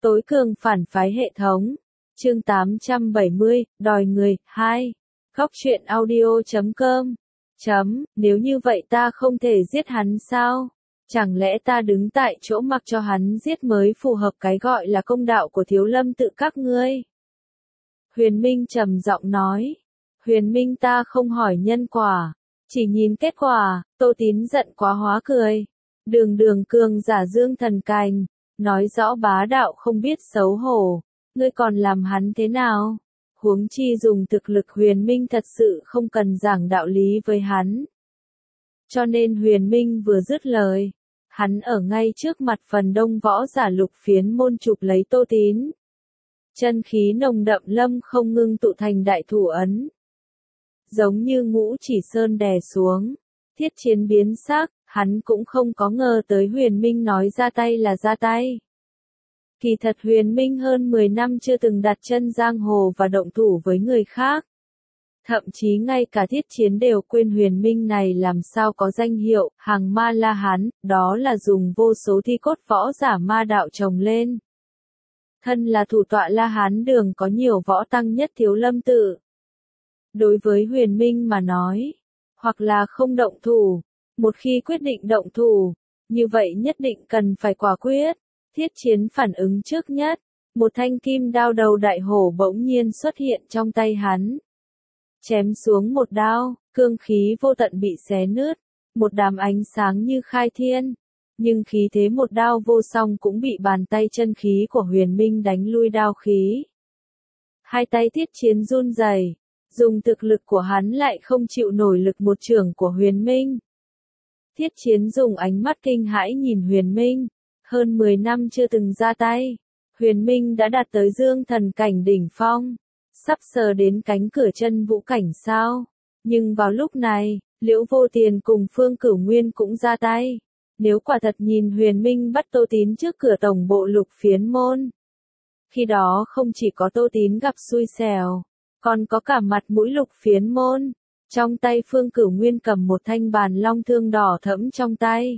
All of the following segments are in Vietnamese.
Tối cường phản phái hệ thống. Chương 870, đòi người, 2. Góc truyện audio.com. Nếu như vậy ta không thể giết hắn sao? Chẳng lẽ ta đứng tại chỗ mặc cho hắn giết mới phù hợp cái gọi là công đạo của Thiếu Lâm tự các ngươi? Huyền Minh trầm giọng nói. Huyền Minh, ta không hỏi nhân quả, chỉ nhìn kết quả. Tô Tín giận quá hóa cười. Đường cường giả dương thần cành, nói rõ bá đạo không biết xấu hổ, ngươi còn làm hắn thế nào? Huống chi dùng thực lực Huyền Minh thật sự không cần giảng đạo lý với hắn. Cho nên Huyền Minh vừa dứt lời, hắn ở ngay trước mặt phần đông võ giả Lục Phiến môn chụp lấy Tô Tín. Chân khí nồng đậm lâm không ngưng tụ thành đại thủ ấn. Giống như Ngũ Chỉ Sơn đè xuống, Thiết Chiến biến sắc, hắn cũng không có ngờ tới Huyền Minh nói ra tay là ra tay. Kỳ thật Huyền Minh hơn 10 năm chưa từng đặt chân giang hồ và động thủ với người khác. Thậm chí ngay cả Thiết Chiến đều quên Huyền Minh này làm sao có danh hiệu hàng ma La Hán, đó là dùng vô số thi cốt võ giả ma đạo trồng lên. Thân là thủ tọa La Hán đường có nhiều võ tăng nhất Thiếu Lâm tự. Đối với Huyền Minh mà nói, hoặc là không động thủ, một khi quyết định động thủ, như vậy nhất định cần phải quả quyết. Thiết Chiến phản ứng trước nhất, một thanh kim đao đầu đại hổ bỗng nhiên xuất hiện trong tay hắn. Chém xuống một đao, cương khí vô tận bị xé nứt, một đám ánh sáng như khai thiên. Nhưng khí thế một đao vô song cũng bị bàn tay chân khí của Huyền Minh đánh lui đao khí. Hai tay Thiết Chiến run rẩy, dùng thực lực của hắn lại không chịu nổi lực một chưởng của Huyền Minh. Thiết Chiến dùng ánh mắt kinh hãi nhìn Huyền Minh, hơn 10 năm chưa từng ra tay, Huyền Minh đã đạt tới dương thần cảnh đỉnh phong, sắp sờ đến cánh cửa chân vũ cảnh sao. Nhưng vào lúc này, Liễu Vô Tiền cùng Phương Cửu Nguyên cũng ra tay. Nếu quả thật nhìn Huyền Minh bắt Tô Tín trước cửa tổng bộ Lục Phiến môn, khi đó không chỉ có Tô Tín gặp xui xẻo, còn có cả mặt mũi Lục Phiến môn. Trong tay Phương Cửu Nguyên cầm một thanh bàn long thương đỏ thẫm trong tay.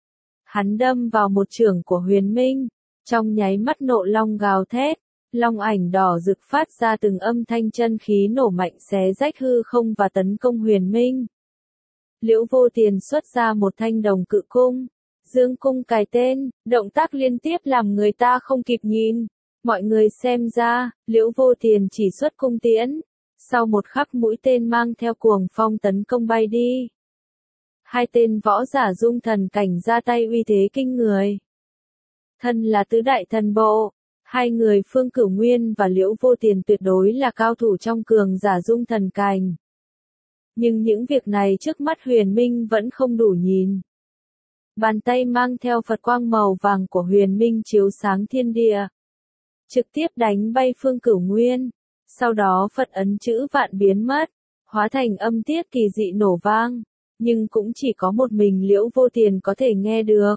Hắn đâm vào một chưởng của Huyền Minh, trong nháy mắt nộ long gào thét, long ảnh đỏ rực phát ra từng âm thanh chân khí nổ mạnh xé rách hư không và tấn công Huyền Minh. Liễu Vô Tiền xuất ra một thanh đồng cự cung, dương cung cài tên, động tác liên tiếp làm người ta không kịp nhìn. Mọi người xem ra, Liễu Vô Tiền chỉ xuất cung tiễn, sau một khắc mũi tên mang theo cuồng phong tấn công bay đi. Hai tên võ giả dung thần cảnh ra tay uy thế kinh người. Thân là tứ đại thần bộ, hai người Phương Cửu Nguyên và Liễu Vô Tiền tuyệt đối là cao thủ trong cường giả dung thần cảnh. Nhưng những việc này trước mắt Huyền Minh vẫn không đủ nhìn. Bàn tay mang theo Phật quang màu vàng của Huyền Minh chiếu sáng thiên địa, trực tiếp đánh bay Phương Cửu Nguyên. Sau đó Phật ấn chữ vạn biến mất, hóa thành âm tiết kỳ dị nổ vang, nhưng cũng chỉ có một mình Liễu Vô Tiền có thể nghe được.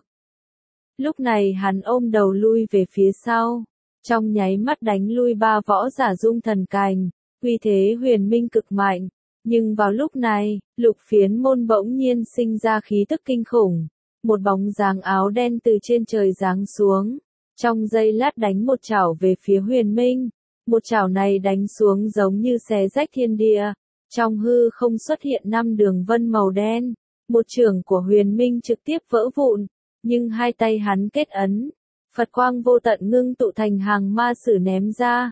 Lúc này hắn ôm đầu lui về phía sau, trong nháy mắt đánh lui ba võ giả dung thần cành, uy thế Huyền Minh cực mạnh. Nhưng vào lúc này, Lục Phiến môn bỗng nhiên sinh ra khí tức kinh khủng, một bóng dáng áo đen từ trên trời giáng xuống, trong giây lát đánh một chảo về phía Huyền Minh. Một chảo này đánh xuống giống như xé rách thiên địa, trong hư không xuất hiện 5 đường vân màu đen, một chưởng của Huyền Minh trực tiếp vỡ vụn, nhưng hai tay hắn kết ấn, Phật quang vô tận ngưng tụ thành hàng ma sử ném ra.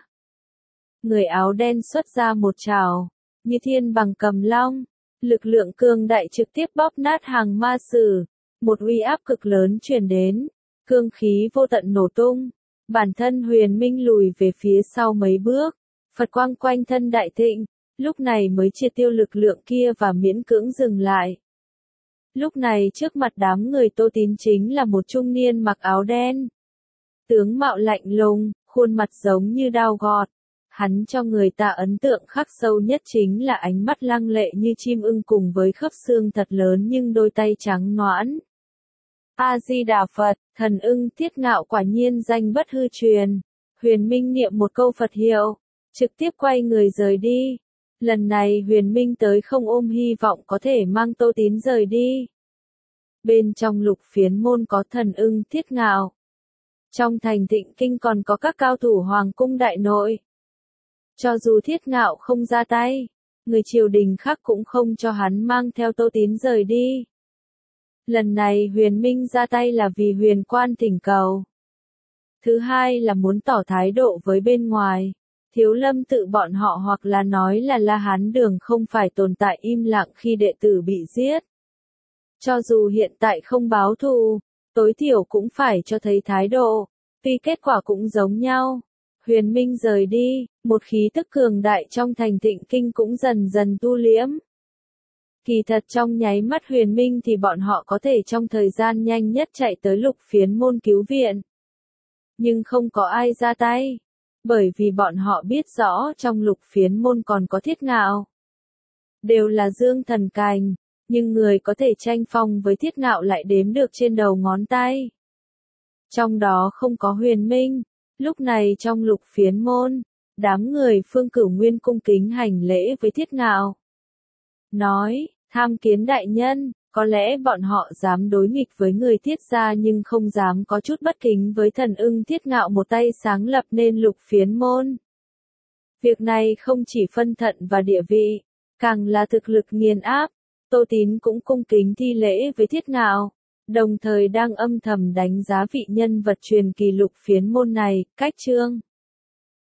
Người áo đen xuất ra một chảo, như thiên bằng cầm long, lực lượng cường đại trực tiếp bóp nát hàng ma sử, một uy áp cực lớn truyền đến, cương khí vô tận nổ tung. Bản thân Huyền Minh lùi về phía sau mấy bước, Phật quang quanh thân đại thịnh, lúc này mới triệt tiêu lực lượng kia và miễn cưỡng dừng lại. Lúc này trước mặt đám người Tô Tín chính là một trung niên mặc áo đen. Tướng mạo lạnh lùng, khuôn mặt giống như dao gọt. Hắn cho người ta ấn tượng khắc sâu nhất chính là ánh mắt lăng lệ như chim ưng cùng với khớp xương thật lớn nhưng đôi tay trắng nõn. A-di-đà Phật, thần ưng Thiết Ngạo quả nhiên danh bất hư truyền. Huyền Minh niệm một câu Phật hiệu, trực tiếp quay người rời đi. Lần này Huyền Minh tới không ôm hy vọng có thể mang Tô Tín rời đi. Bên trong Lục Phiến môn có thần ưng Thiết Ngạo. Trong thành Thịnh Kinh còn có các cao thủ hoàng cung đại nội. Cho dù Thiết Ngạo không ra tay, người triều đình khác cũng không cho hắn mang theo Tô Tín rời đi. Lần này Huyền Minh ra tay là vì Huyền Quan thỉnh cầu. Thứ hai là muốn tỏ thái độ với bên ngoài. Thiếu Lâm tự bọn họ hoặc là nói là La Hán Đường không phải tồn tại im lặng khi đệ tử bị giết. Cho dù hiện tại không báo thù, tối thiểu cũng phải cho thấy thái độ, tuy kết quả cũng giống nhau. Huyền Minh rời đi, một khí tức cường đại trong thành Thịnh Kinh cũng dần dần tu liễm. Kỳ thật trong nháy mắt Huyền Minh thì bọn họ có thể trong thời gian nhanh nhất chạy tới Lục Phiến môn cứu viện. Nhưng không có ai ra tay, bởi vì bọn họ biết rõ trong Lục Phiến môn còn có Thiết Ngạo. Đều là dương thần cành, nhưng người có thể tranh phong với Thiết Ngạo lại đếm được trên đầu ngón tay. Trong đó không có Huyền Minh. Lúc này trong Lục Phiến môn, đám người Phương Cửu Nguyên cung kính hành lễ với Thiết Ngạo. Nói, tham kiến đại nhân, có lẽ bọn họ dám đối nghịch với người Thiết gia nhưng không dám có chút bất kính với thần ưng. Thiết Ngạo một tay sáng lập nên Lục Phiến môn. Việc này không chỉ phân thận và địa vị, càng là thực lực nghiền áp. Tô Tín cũng cung kính thi lễ với Thiết Ngạo, đồng thời đang âm thầm đánh giá vị nhân vật truyền kỳ Lục Phiến môn này. Cách chương